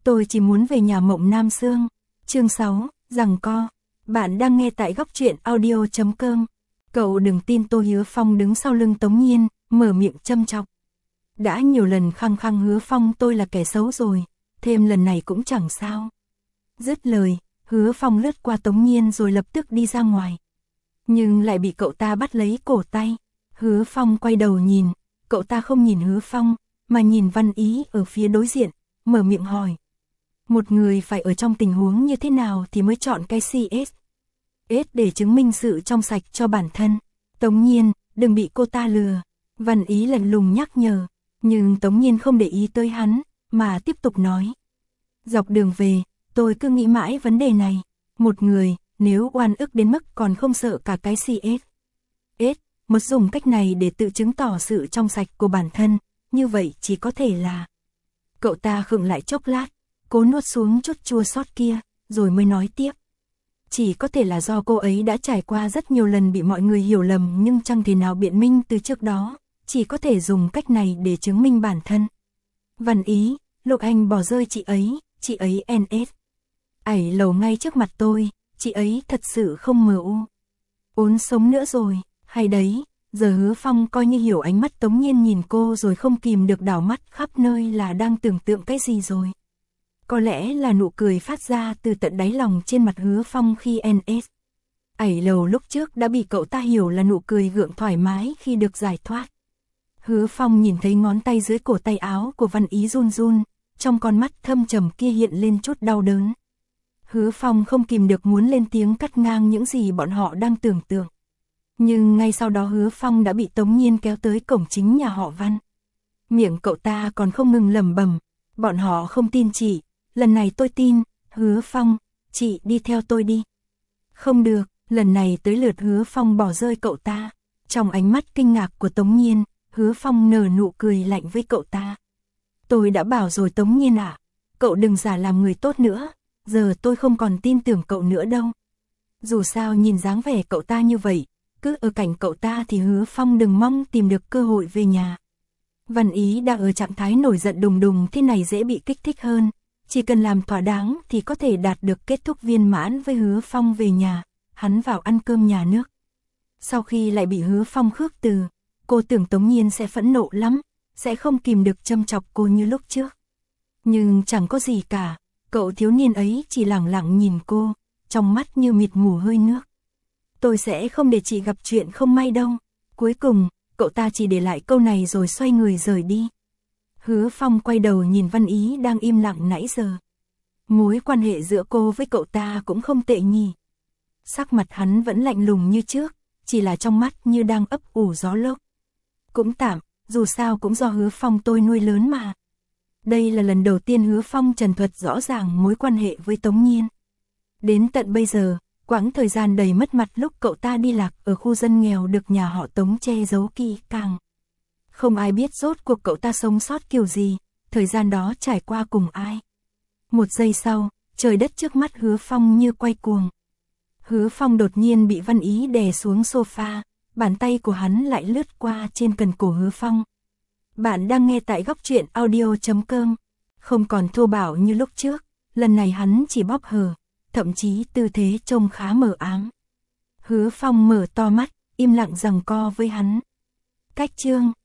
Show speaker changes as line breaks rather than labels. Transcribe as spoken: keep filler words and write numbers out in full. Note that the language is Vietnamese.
Tôi chỉ muốn về nhà Mộng Nam Xương. Chương sáu, giằng co. Bạn đang nghe tại góc truyện audio chấm com. Cậu đừng tin tôi. Hứa Phong đứng sau lưng Tống Nhiên, mở miệng châm chọc. Đã nhiều lần khăng khăng Hứa Phong tôi là kẻ xấu rồi, thêm lần này cũng chẳng sao. Dứt lời, Hứa Phong lướt qua Tống Nhiên rồi lập tức đi ra ngoài. Nhưng lại bị cậu ta bắt lấy cổ tay. Hứa Phong quay đầu nhìn, cậu ta không nhìn Hứa Phong, mà nhìn Văn Ý ở phía đối diện, mở miệng hỏi. Một người phải ở trong tình huống như thế nào thì mới chọn cái xê ét ét để chứng minh sự trong sạch cho bản thân. Tống Nhiên, đừng bị cô ta lừa. Văn Ý lạnh lùng nhắc nhở, nhưng Tống Nhiên không để ý tới hắn, mà tiếp tục nói. Dọc đường về, tôi cứ nghĩ mãi vấn đề này. Một người, nếu oan ức đến mức còn không sợ cả cái xê ét ét, một dùng cách này để tự chứng tỏ sự trong sạch của bản thân, như vậy chỉ có thể là... Cậu ta khựng lại chốc lát, cố nuốt xuống chút chua xót kia, rồi mới nói tiếp. Chỉ có thể là do cô ấy đã trải qua rất nhiều lần bị mọi người hiểu lầm nhưng chẳng thể nào biện minh từ trước đó, chỉ có thể dùng cách này để chứng minh bản thân. Văn Ý, Lục Anh bỏ rơi chị ấy, chị ấy en ét. Ảy lầu ngay trước mặt tôi, chị ấy thật sự không mờ u. Ốn sống nữa rồi, hay đấy, giờ Hứa Phong coi như hiểu ánh mắt Tống Nhiên nhìn cô rồi không kìm được đảo mắt khắp nơi là đang tưởng tượng cái gì rồi. Có lẽ là nụ cười phát ra từ tận đáy lòng trên mặt Hứa Phong khi en ét. Ảy lầu lúc trước đã bị cậu ta hiểu là nụ cười gượng thoải mái khi được giải thoát. Hứa Phong nhìn thấy ngón tay dưới cổ tay áo của Văn Ý run run, trong con mắt thâm trầm kia hiện lên chút đau đớn. Hứa Phong không kìm được muốn lên tiếng cắt ngang những gì bọn họ đang tưởng tượng. Nhưng ngay sau đó Hứa Phong đã bị Tống Nhiên kéo tới cổng chính nhà họ Văn. Miệng cậu ta còn không ngừng lẩm bẩm, bọn họ không tin chị, lần này tôi tin. Hứa Phong, chị đi theo tôi đi. Không được, lần này tới lượt Hứa Phong bỏ rơi cậu ta. Trong ánh mắt kinh ngạc của Tống Nhiên, Hứa Phong nở nụ cười lạnh với cậu ta. Tôi đã bảo rồi Tống Nhiên ạ, cậu đừng giả làm người tốt nữa, giờ tôi không còn tin tưởng cậu nữa đâu. Dù sao nhìn dáng vẻ cậu ta như vậy, cứ ở cạnh cậu ta thì Hứa Phong đừng mong tìm được cơ hội về nhà. Văn Ý đang ở trạng thái nổi giận đùng đùng thế này dễ bị kích thích hơn, chỉ cần làm thỏa đáng thì có thể đạt được kết thúc viên mãn với Hứa Phong về nhà, hắn vào ăn cơm nhà nước. Sau khi lại bị Hứa Phong khước từ, cô tưởng Tống Nhiên sẽ phẫn nộ lắm, sẽ không kìm được châm chọc cô như lúc trước. Nhưng chẳng có gì cả, cậu thiếu niên ấy chỉ lẳng lặng nhìn cô, trong mắt như mịt mù hơi nước. Tôi sẽ không để chị gặp chuyện không may đâu. Cuối cùng, cậu ta chỉ để lại câu này rồi xoay người rời đi. Hứa Phong quay đầu nhìn Văn Ý đang im lặng nãy giờ. Mối quan hệ giữa cô với cậu ta cũng không tệ nhỉ. Sắc mặt hắn vẫn lạnh lùng như trước, chỉ là trong mắt như đang ấp ủ gió lốc. Cũng tạm, dù sao cũng do Hứa Phong tôi nuôi lớn mà. Đây là lần đầu tiên Hứa Phong trần thuật rõ ràng mối quan hệ với Tống Nhiên. Đến tận bây giờ, quãng thời gian đầy mất mặt lúc cậu ta đi lạc ở khu dân nghèo được nhà họ Tống che giấu kỹ càng. Không ai biết rốt cuộc cậu ta sống sót kiểu gì, thời gian đó trải qua cùng ai. Một giây sau, trời đất trước mắt Hứa Phong như quay cuồng. Hứa Phong đột nhiên bị Văn Ý đè xuống sofa, bàn tay của hắn lại lướt qua trên cần cổ Hứa Phong. Bạn đang nghe tại góc truyện audio chấm com. Không còn thô bạo như lúc trước, lần này hắn chỉ bóp hờ, thậm chí tư thế trông khá mờ ám. Hứa Phong mở to mắt, im lặng giằng co với hắn. Cách chương